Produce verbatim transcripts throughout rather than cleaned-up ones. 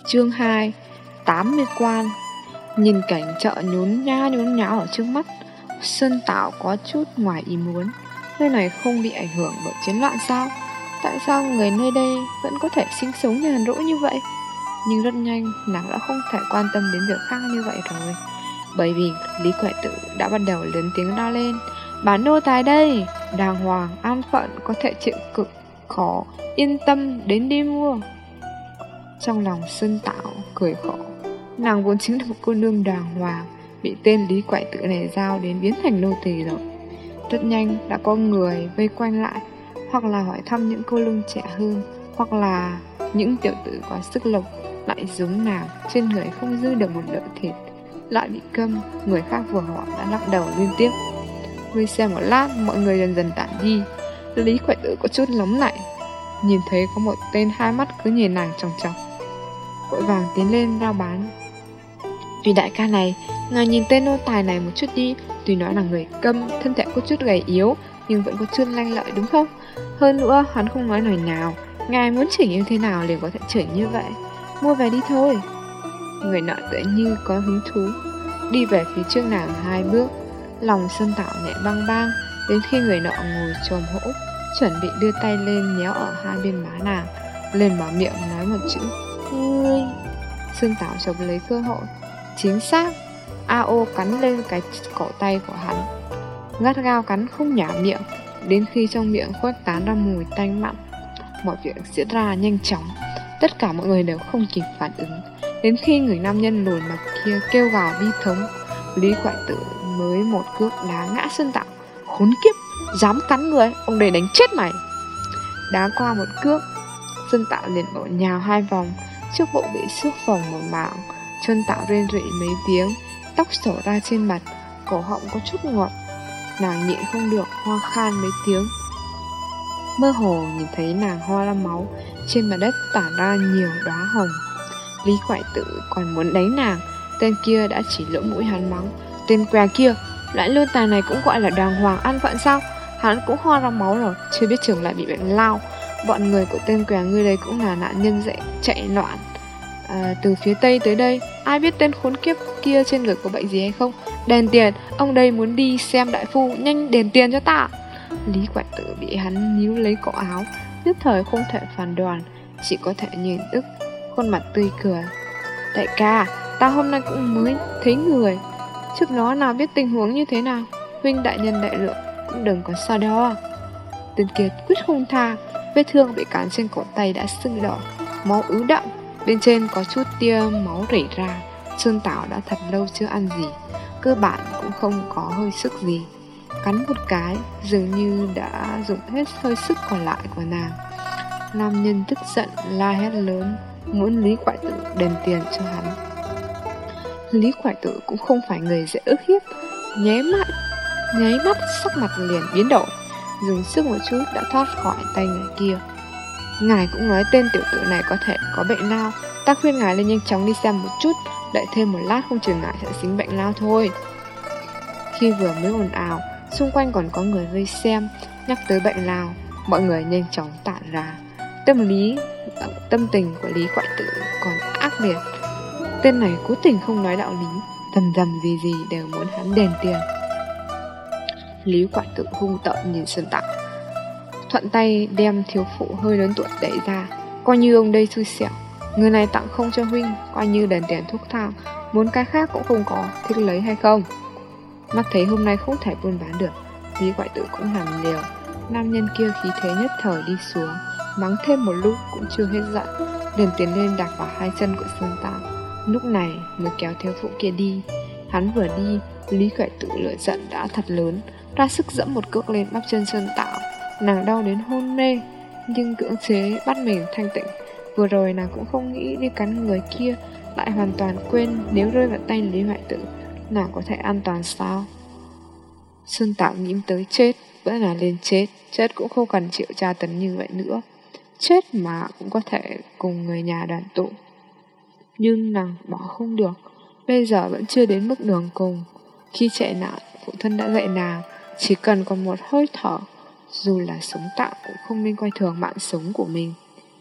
Chương hai. Tám mươi quan. Nhìn cảnh chợ nhốn nhá nhốn nháo ở trước mắt, Sơn Tảo có chút ngoài ý muốn. Nơi này không bị ảnh hưởng bởi chiến loạn sao? Tại sao người nơi đây vẫn có thể sinh sống nhàn rỗi như vậy? Nhưng rất nhanh, nàng đã không thể quan tâm đến việc khác như vậy rồi. Bởi vì Lý Quệ Tử đã bắt đầu lớn tiếng la lên: "Bán nô tài đây, đàng hoàng, an phận, có thể chịu cực khó, yên tâm đến đi mua." Trong lòng Sơn Tảo cười khổ. Nàng vốn chính là một cô nương đàng hoàng, bị tên Lý Quệ Tử này giao đến biến thành nô tỳ rồi. Rất nhanh đã có người vây quanh lại, hoặc là hỏi thăm những cô nương trẻ hơn, hoặc là những tiểu tử có sức lực lại giống nàng, trên người không dư được một đỡ thịt, lại bị câm. Người khác vừa hỏi đã lắc đầu liên tiếp. Ngươi xem một lát, mọi người dần dần tản đi. Lý Quệ Tử có chút nóng nảy, nhìn thấy có một tên hai mắt cứ nhìn nàng chòng chọc, vội vàng tiến lên rao bán: "Vì đại ca này, ngài nhìn tên nô tài này một chút đi. Tuy nói là người câm, thân thể có chút gầy yếu, nhưng vẫn có chút lanh lợi đúng không? Hơn nữa hắn không nói lời nào, ngài muốn chửi như thế nào liền có thể chửi như vậy. Mua về đi thôi." Người nọ tựa như có hứng thú, đi về phía trước nàng hai bước. Lòng Sơn Tảo nhẹ băng băng, đến khi người nọ ngồi chồm hỗ, chuẩn bị đưa tay lên nhéo ở hai bên má nàng, lên mở miệng nói một chữ: "Ngươi." Sơn Tảo chộp lấy cơ hội. Chính xác, A O cắn lên cái cổ tay của hắn, gắt gao cắn không nhả miệng, đến khi trong miệng khuếch tán ra mùi tanh mặn. Mọi việc diễn ra nhanh chóng, tất cả mọi người đều không kịp phản ứng. Đến khi người nam nhân lùn mặt kia kêu gào bi thống, Lý Quệ Tử mới một cước đá ngã Sơn Tảo. "Khốn kiếp, dám cắn người, ông đây đánh chết mày." Đá qua một cước, Sơn Tảo liền bổ nhào hai vòng, trước bộ bị xước phồng một mảng. Sơn Tảo rên rỉ mấy tiếng, tóc xổ ra trên mặt, cổ họng có chút ngọt. Nàng nhịn không được ho khan mấy tiếng. Mơ hồ nhìn thấy nàng ho ra máu, trên mặt đất tản ra nhiều đóa hồng. Lý Quệ Tử còn muốn đánh nàng, tên kia đã chỉ lỗ mũi hắn mắng: "Tên què kia, loại lương tài này cũng gọi là đàng hoàng an phận sao? Hắn cũng ho ra máu rồi, chưa biết chừng lại bị bệnh lao. Bọn người của tên què ngươi đây cũng là nạn nhân dậy chạy loạn à, từ phía tây tới đây. Ai biết tên khốn kiếp kia trên người có bệnh gì hay không? Đền tiền, ông đây muốn đi xem đại phu, nhanh đền tiền cho ta." Lý Quệ Tử bị hắn níu lấy cổ áo, nhất thời không thể phản đoàn, chỉ có thể nhìn ức, khuôn mặt tươi cười: "Đại ca, ta hôm nay cũng mới thấy người, trước đó nào biết tình huống như thế nào. Huynh đại nhân đại lượng, cũng đừng có so đo." Tên kia quyết không tha, vết thương bị cán trên cổ tay đã sưng đỏ, máu ứ đậm, bên trên có chút tia máu rỉ ra. Sơn Tảo đã thật lâu chưa ăn gì, cơ bản cũng không có hơi sức gì. Cắn một cái, dường như đã dùng hết hơi sức còn lại của nàng. Nam nhân tức giận la hét lớn, muốn Lý Quệ Tử đền tiền cho hắn. Lý Quệ Tử cũng không phải người dễ ức hiếp, nháy mắt nháy mắt sắc mặt liền biến đổi, dùng sức một chút đã thoát khỏi tay người kia. "Ngài cũng nói tên tiểu tử này có thể có bệnh lao, ta khuyên ngài lên nhanh chóng đi xem một chút, đợi thêm một lát không chừng ngài sẽ dính bệnh lao thôi." Khi vừa mới ồn ào, xung quanh còn có người vây xem, nhắc tới bệnh lao, mọi người nhanh chóng tản ra. Tâm lý, tâm tình của Lý Quệ Tử còn ác liệt. Tên này cố tình không nói đạo lý, thầm thầm gì gì đều muốn hắn đền tiền. Lý Quệ Tử hung tợn nhìn Sơn Tảo, thuận tay đem thiếu phụ hơi lớn tuổi đẩy ra: "Coi như ông đây xui xẻo, người này tặng không cho huynh, coi như đền tiền thuốc thang, muốn cái khác cũng không có, thích lấy hay không?" Mắt thấy hôm nay không thể buôn bán được, Lý Quệ Tử cũng làm liều. Nam nhân kia khí thế nhất thời đi xuống, mắng thêm một lúc cũng chưa hết giận, liền tiến lên đạp vào hai chân của Sơn Tảo, lúc này mới kéo thiếu phụ kia đi. Hắn vừa đi, Lý Quệ Tử lửa giận đã thật lớn, ra sức dẫm một cước lên bắp chân Sơn Tảo. Nàng đau đến hôn mê, nhưng cưỡng chế bắt mình thanh tịnh. Vừa rồi nàng cũng không nghĩ đi cắn người kia, lại hoàn toàn quên nếu rơi vào tay Lý Quệ Tử, nàng có thể an toàn sao? Sơn Tảo nghĩ tới chết, vẫn là lên chết, chết cũng không cần chịu tra tấn như vậy nữa. Chết mà cũng có thể cùng người nhà đoàn tụ. Nhưng nàng bỏ không được, bây giờ vẫn chưa đến mức đường cùng. Khi chạy nạn, phụ thân đã dạy nàng, chỉ cần còn một hơi thở, dù là sống tạm cũng không nên coi thường mạng sống của mình.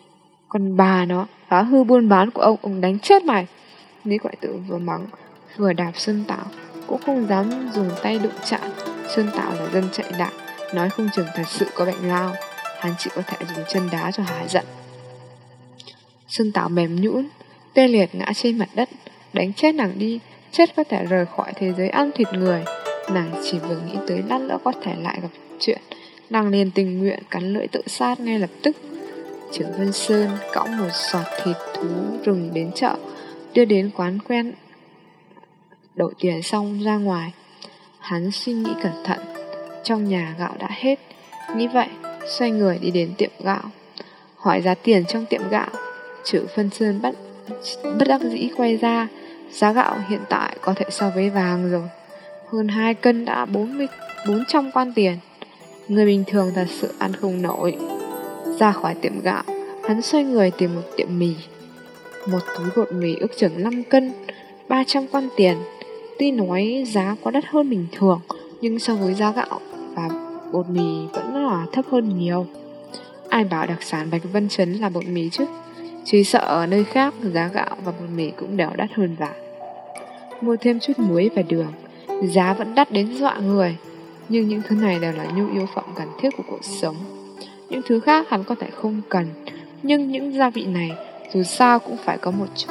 Còn bà nó, phá hư buôn bán của ông, ông đánh chết mày. Lý Quại Tử vừa mắng vừa đạp Sơn Tảo, cũng không dám dùng tay đụng chạm. Sơn Tảo là dân chạy đạn, nói không chừng thật sự có bệnh lao. Hắn chỉ có thể dùng chân đá cho hả giận. Sơn Tảo mềm nhũn, tê liệt ngã trên mặt đất. Đánh chết nàng đi, chết có thể rời khỏi thế giới ăn thịt người. Nàng chỉ vừa nghĩ tới lát nữa có thể lại gặp chuyện, nàng liền tình nguyện cắn lưỡi tự sát ngay lập tức. Trưởng Vân Sơn cõng một sọt thịt thú rừng đến chợ, đưa đến quán quen, đổi tiền xong ra ngoài. Hắn suy nghĩ cẩn thận, trong nhà gạo đã hết. Nghĩ vậy, xoay người đi đến tiệm gạo, hỏi giá tiền trong tiệm gạo. Trưởng Vân Sơn bất, bất đắc dĩ quay ra, giá gạo hiện tại có thể so với vàng rồi. Hơn hai cân đã bốn mươi, bốn trăm quan tiền. Người bình thường thật sự ăn không nổi. Ra khỏi tiệm gạo, hắn xoay người tìm một tiệm mì. Một túi bột mì ước chừng năm cân, ba trăm quan tiền. Tuy nói giá có đắt hơn bình thường, nhưng so với giá gạo và bột mì vẫn là thấp hơn nhiều. Ai bảo đặc sản Bạch Vân Trấn là bột mì chứ? Chỉ sợ ở nơi khác giá gạo và bột mì cũng đều đắt hơn vàng. Mua thêm chút muối và đường, giá vẫn đắt đến dọa người. Nhưng những thứ này đều là nhu yếu phẩm cần thiết của cuộc sống. Những thứ khác hắn có thể không cần, nhưng những gia vị này dù sao cũng phải có một chút.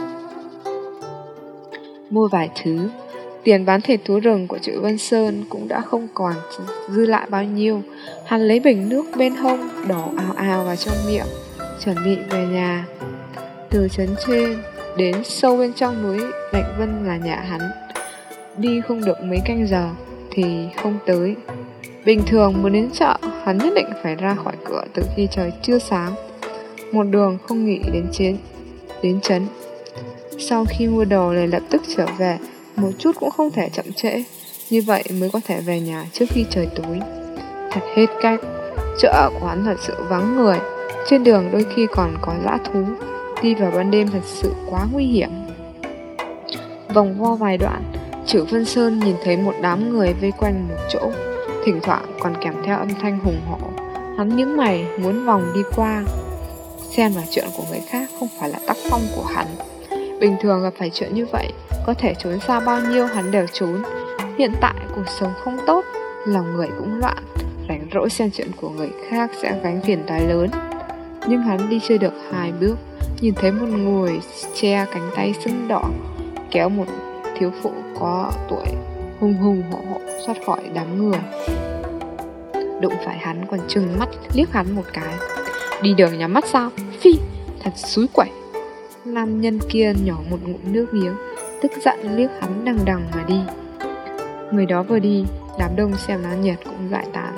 Mua vài thứ, tiền bán thịt thú rừng của Chữ Vân Sơn cũng đã không còn dư lại bao nhiêu. Hắn lấy bình nước bên hông đổ ào ào vào trong miệng, chuẩn bị về nhà. Từ trấn trên đến sâu bên trong núi Bạch Vân là nhà hắn, đi không được mấy canh giờ thì không tới. Bình thường muốn đến chợ, hắn nhất định phải ra khỏi cửa từ khi trời chưa sáng, một đường không nghỉ đến trên đến trấn. Sau khi mua đồ liền lập tức trở về, một chút cũng không thể chậm trễ, như vậy mới có thể về nhà trước khi trời tối. Thật hết cách, chợ của hắn thật sự vắng người, trên đường đôi khi còn có dã thú, đi vào ban đêm thật sự quá nguy hiểm. Vòng vo vài đoạn, Chữ Vân Sơn nhìn thấy một đám người vây quanh một chỗ, thỉnh thoảng còn kèm theo âm thanh hùng hổ. Hắn nhướng mày muốn vòng đi qua. Xen vào chuyện của người khác không phải là tác phong của hắn. Bình thường gặp phải chuyện như vậy, có thể trốn xa bao nhiêu hắn đều trốn. Hiện tại cuộc sống không tốt, lòng người cũng loạn, rảnh rỗi xen chuyện của người khác sẽ gánh phiền toái lớn. Nhưng hắn đi chưa được hai bước, nhìn thấy một người che cánh tay sưng đỏ kéo một thiếu phụ có tuổi hùng hùng hổ hổ thoát khỏi đám người. Đụng phải hắn còn trừng mắt liếc hắn một cái. Đi đường nhắm mắt sao? Phi, thật xúi quẩy. Nam nhân kia nhỏ một ngụm nước miếng, tức giận liếc hắn đằng đằng mà đi. Người đó vừa đi, đám đông xem náo nhiệt cũng giải tán.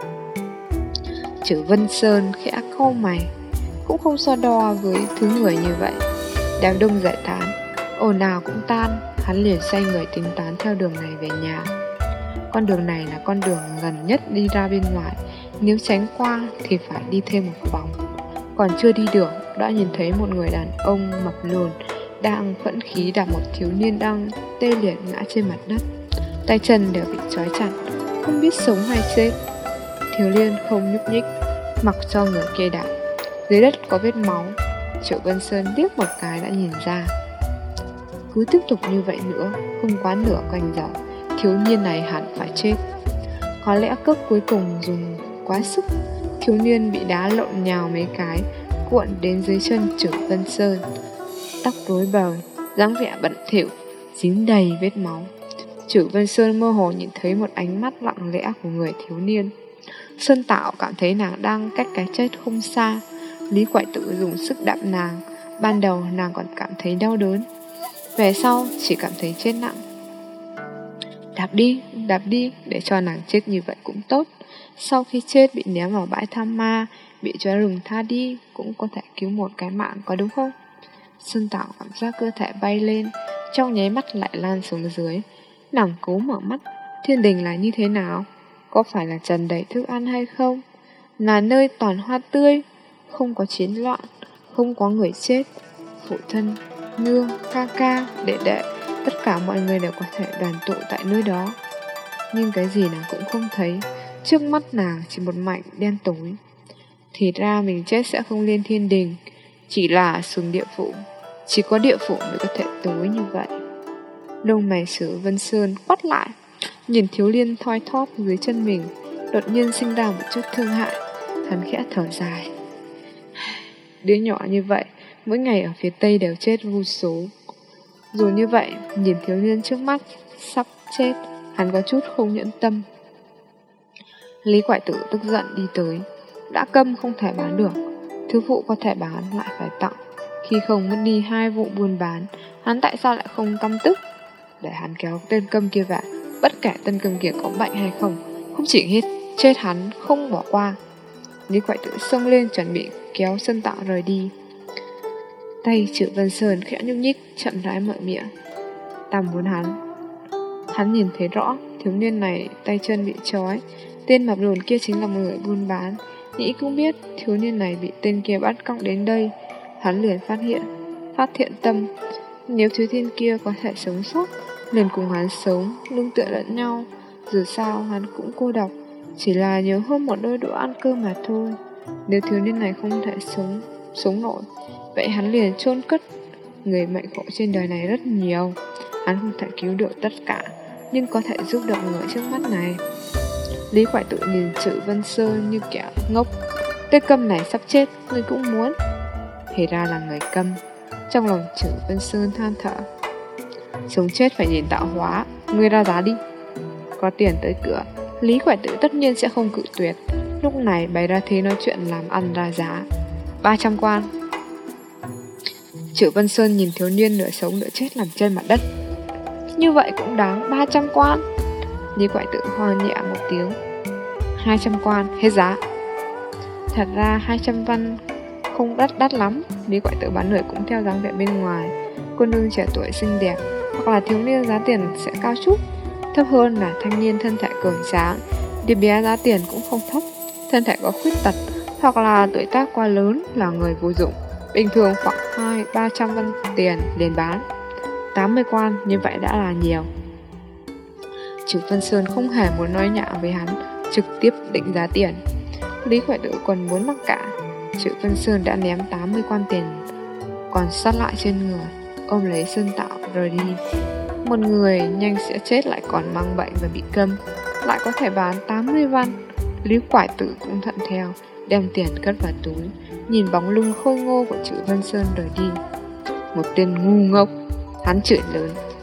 Chữ Vân Sơn khẽ cau mày, cũng không so đo với thứ người như vậy. Đám đông giải tán, ồn ào cũng tan, hắn liền xoay người tính toán theo đường này về nhà. Con đường này là con đường gần nhất đi ra bên ngoài, nếu tránh qua thì phải đi thêm một vòng. Còn chưa đi được, đã nhìn thấy một người đàn ông mập lùn đang phẫn khí đạp một thiếu niên đang tê liệt ngã trên mặt đất. Tay chân đều bị trói chặt, không biết sống hay chết. Thiếu niên không nhúc nhích, mặc cho người kia đạp. Dưới đất có vết máu. Triệu Vân Sơn liếc một cái đã nhìn ra. Cứ tiếp tục như vậy nữa, không quá nửa canh giờ, thiếu niên này hẳn phải chết. Có lẽ cước cuối cùng dùng quá sức, thiếu niên bị đá lộn nhào mấy cái, cuộn đến dưới chân Chử Vân Sơn. Tóc rối bời, dáng vẻ bẩn thỉu, dính đầy vết máu. Chử Vân Sơn mơ hồ nhìn thấy một ánh mắt lặng lẽ của người thiếu niên. Sơn Tạo cảm thấy nàng đang cách cái chết không xa. Lý Quại Tử dùng sức đạp nàng. Ban đầu nàng còn cảm thấy đau đớn, về sau chỉ cảm thấy chết nặng. Đạp đi, đạp đi, để cho nàng chết như vậy cũng tốt. Sau khi chết bị ném vào bãi tham ma, bị chó rừng tha đi, cũng có thể cứu một cái mạng, có đúng không? Sơn Tạo cảm giác cơ thể bay lên, trong nháy mắt lại lan xuống dưới. Nàng cố mở mắt, thiên đình là như thế nào? Có phải là tràn đầy thức ăn hay không? Là nơi toàn hoa tươi, không có chiến loạn, không có người chết. Phụ thân, nương, ca ca, đệ đệ, tất cả mọi người đều có thể đoàn tụ tại nơi đó. Nhưng cái gì nàng cũng không thấy. Trước mắt nàng chỉ một mảnh đen tối. Thì ra mình chết sẽ không lên thiên đình. Chỉ là xuống địa phủ, chỉ có địa phủ mới có thể tối như vậy. Lông mày Sử Vân Sơn quắt lại, nhìn thiếu niên thoi thóp dưới chân mình, đột nhiên sinh ra một chút thương hại. Hắn khẽ thở dài. Đứa nhỏ như vậy, mỗi ngày ở phía Tây đều chết vô số. Dù như vậy, nhìn thiếu niên trước mắt sắp chết, hắn có chút không nhẫn tâm. Lý Quải Tử tức giận đi tới. Đã câm không thể bán được, thứ phụ có thể bán lại phải tặng. Khi không mất đi hai vụ buôn bán, hắn tại sao lại không căm tức? Để hắn kéo tên câm kia vào, bất kể tên câm kia có bệnh hay không, không chỉ hết chết hắn không bỏ qua. Lý Quải Tử xông lên chuẩn bị kéo Sơn Tạo rời đi. Tay Chử Vân Sơn khẽ nhúc nhích, chậm rãi mở miệng. Ta muốn hắn. Hắn nhìn thấy rõ, thiếu niên này tay chân bị trói. Tên mập lùn kia chính là một người buôn bán. Nghĩ cũng biết thiếu niên này bị tên kia bắt cóc đến đây. Hắn liền phát hiện, phát thiện tâm. Nếu thiếu niên kia có thể sống sót, liền cùng hắn sống, lưng tựa lẫn nhau. Dù sao hắn cũng cô độc, chỉ là nhớ hơn một đôi đũa ăn cơm mà thôi. Nếu thiếu niên này không thể sống sống nổi, vậy hắn liền chôn cất. Người mệnh khổ trên đời này rất nhiều, hắn không thể cứu được tất cả, nhưng có thể giúp được người trước mắt này. Lý Quải Tự nhìn Chử Vân Sơn như kẻ ngốc. Tên câm này sắp chết, người cũng muốn. Thì ra là người câm. Trong lòng Chử Vân Sơn than thở. Sống chết phải nhìn tạo hóa, ngươi ra giá đi. Có tiền tới cửa, Lý Quải Tự tất nhiên sẽ không cự tuyệt. Lúc này bày ra thế nói chuyện làm ăn ra giá. Ba trăm quan. Chử Vân Sơn nhìn thiếu niên nửa sống nửa chết nằm trên mặt đất. Như vậy cũng đáng ba trăm quan. Lý Quải Tự ho nhẹ một tiếng. Hai trăm quan, hết giá. Thật ra hai trăm văn không đắt đắt lắm. Lý Quải Tự bán người cũng theo dáng vẻ bên ngoài. Cô nương trẻ tuổi xinh đẹp, hoặc là thiếu niên giá tiền sẽ cao chút. Thấp hơn là thanh niên thân thể cường tráng. Đứa bé giá tiền cũng không thấp, thân thể có khuyết tật, hoặc là tuổi tác quá lớn là người vô dụng. Bình thường khoảng hai ba trăm văn tiền liền bán. Tám mươi quan như vậy đã là nhiều. Chử Vân Sơn không hề muốn nói nhạo với hắn, trực tiếp định giá tiền. Lý Quải Tự còn muốn mắc cả. Chử Vân Sơn đã ném tám mươi quan tiền còn sót lại trên người, ôm lấy Sơn Tạo rời đi. Một người nhanh sẽ chết lại còn mang bệnh và bị câm, lại có thể bán tám mươi văn. Lý Quải Tự cũng thuận theo, đem tiền cất vào túi, nhìn bóng lưng khôi ngô của Chử Vân Sơn rời đi. Một tên ngu ngốc, hắn chửi lớn.